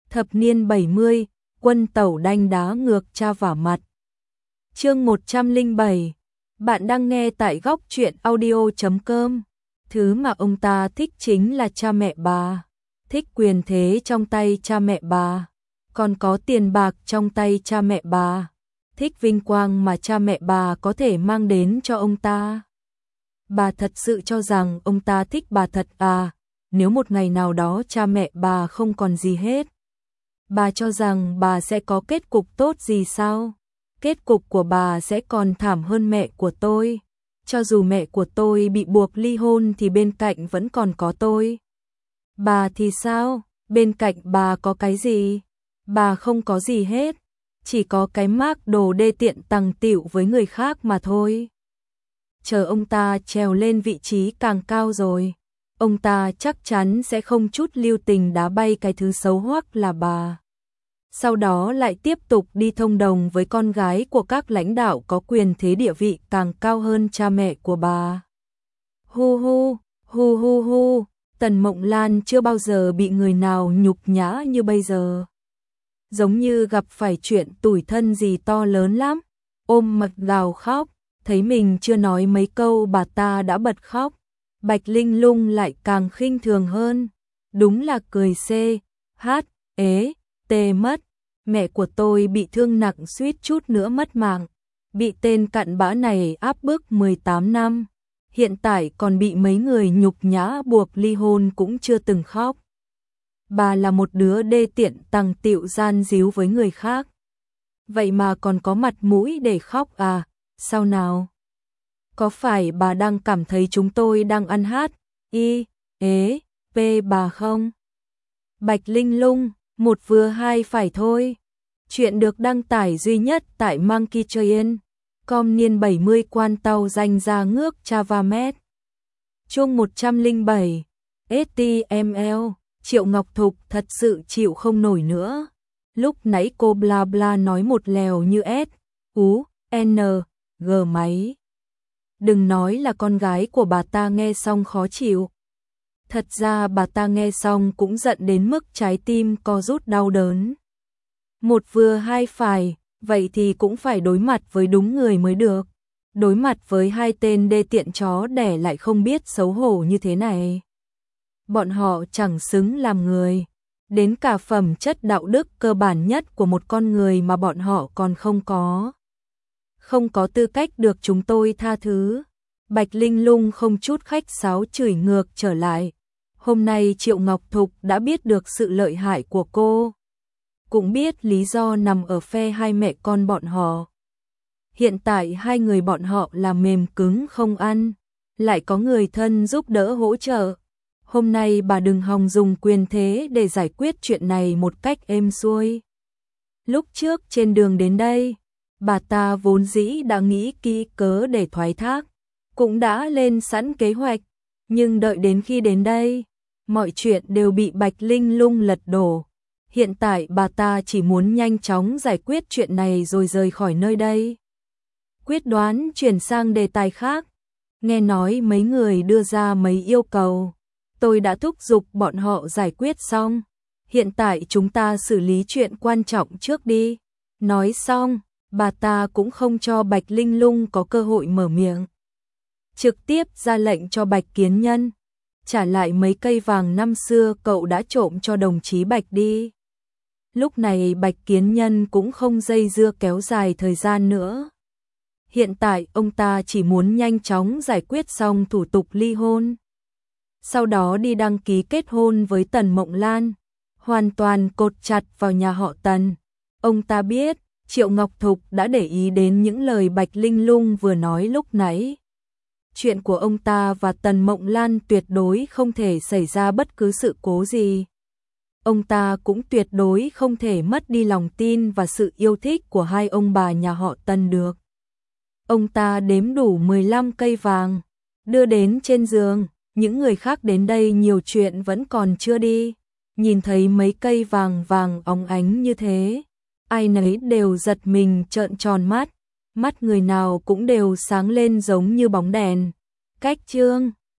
Thập niên 70, quân tẩu đanh đá ngược cha vả mặt. Chương 107. Bạn đang nghe tại góc truyện audio.com. Thứ mà ông ta thích chính là cha mẹ bà, thích quyền thế trong tay cha mẹ bà, còn có tiền bạc trong tay cha mẹ bà, thích vinh quang mà cha mẹ bà có thể mang đến cho ông ta. Bà thật sự cho rằng ông ta thích bà thật à? Nếu một ngày nào đó cha mẹ bà không còn gì hết, bà cho rằng bà sẽ có kết cục tốt gì sao? Kết cục của bà sẽ còn thảm hơn mẹ của tôi. Cho dù mẹ của tôi bị buộc ly hôn thì bên cạnh vẫn còn có tôi. Bà thì sao? Bên cạnh bà có cái gì? Bà không có gì hết, chỉ có cái mác đồ đê tiện tằng tịu với người khác mà thôi. Chờ ông ta trèo lên vị trí càng cao rồi, ông ta chắc chắn sẽ không chút lưu tình đá bay cái thứ xấu hoắc là bà. Sau đó lại tiếp tục đi thông đồng với con gái của các lãnh đạo có quyền thế địa vị càng cao hơn cha mẹ của bà. Hu hu, hu hu hu, Tần Mộng Lan chưa bao giờ bị người nào nhục nhã như bây giờ. Giống như gặp phải chuyện tủi thân gì to lớn lắm, ôm mặt gào khóc, thấy mình chưa nói mấy câu bà ta đã bật khóc. Bạch Linh Lung lại càng khinh thường hơn, đúng là cười tê mất. Mẹ của tôi bị thương nặng suýt chút nữa mất mạng, bị tên cặn bã này áp bức 18 năm, hiện tại còn bị mấy người nhục nhã buộc ly hôn cũng chưa từng khóc. Bà là một đứa đê tiện tằng tịu gian díu với người khác, vậy mà còn có mặt mũi để khóc à? Sao nào? Có phải bà đang cảm thấy chúng tôi đang ăn bà không? Bạch Linh Lung, một vừa hai phải thôi. Chuyện được đăng tải duy nhất tại Monkey Train. Com niên 70 quan tàu danh ra ngước Chavamet. Chương 107. STML. Triệu Ngọc Thục thật sự chịu không nổi nữa. Lúc nãy cô bla bla nói một lèo như G máy. Đừng nói là con gái của bà ta nghe xong khó chịu. Thật ra bà ta nghe xong cũng giận đến mức trái tim co rút đau đớn. Một vừa hai phải, vậy thì cũng phải đối mặt với đúng người mới được. Đối mặt với hai tên đê tiện chó đẻ lại không biết xấu hổ như thế này. Bọn họ chẳng xứng làm người. Đến cả phẩm chất đạo đức cơ bản nhất của một con người mà bọn họ còn không có. Không có tư cách được chúng tôi tha thứ. Bạch Linh Lung không chút khách sáo chửi ngược trở lại. Hôm nay Triệu Ngọc Thục đã biết được sự lợi hại của cô, cũng biết lý do nằm ở phe hai mẹ con bọn họ. Hiện tại hai người bọn họ là mềm cứng không ăn, lại có người thân giúp đỡ hỗ trợ. Hôm nay bà đừng hòng dùng quyền thế để giải quyết chuyện này một cách êm xuôi. Lúc trước trên đường đến đây, bà ta vốn dĩ đã nghĩ kỹ cớ để thoái thác, cũng đã lên sẵn kế hoạch, nhưng đợi đến khi đến đây, mọi chuyện đều bị Bạch Linh Lung lật đổ. Hiện tại bà ta chỉ muốn nhanh chóng giải quyết chuyện này rồi rời khỏi nơi đây. Quyết đoán chuyển sang đề tài khác. Nghe nói mấy người đưa ra mấy yêu cầu, tôi đã thúc giục bọn họ giải quyết xong. Hiện tại chúng ta xử lý chuyện quan trọng trước đi. Nói xong, bà ta cũng không cho Bạch Linh Lung có cơ hội mở miệng. Trực tiếp ra lệnh cho Bạch Kiến Nhân trả lại mấy cây vàng năm xưa cậu đã trộm cho đồng chí Bạch đi. Lúc này Bạch Kiến Nhân cũng không dây dưa kéo dài thời gian nữa. Hiện tại ông ta chỉ muốn nhanh chóng giải quyết xong thủ tục ly hôn, sau đó đi đăng ký kết hôn với Tần Mộng Lan, hoàn toàn cột chặt vào nhà họ Tần. Ông ta biết Triệu Ngọc Thục đã để ý đến những lời Bạch Linh Lung vừa nói lúc nãy. Chuyện của ông ta và Tần Mộng Lan tuyệt đối không thể xảy ra bất cứ sự cố gì. Ông ta cũng tuyệt đối không thể mất đi lòng tin và sự yêu thích của hai ông bà nhà họ Tần được. Ông ta đếm đủ 15 cây vàng, đưa đến trên giường. Những người khác đến đây nhiều chuyện vẫn còn chưa đi. Nhìn thấy mấy cây vàng vàng óng ánh như thế, ai nấy đều giật mình trợn tròn mắt. Mắt người nào cũng đều sáng lên giống như bóng đèn. Cách chương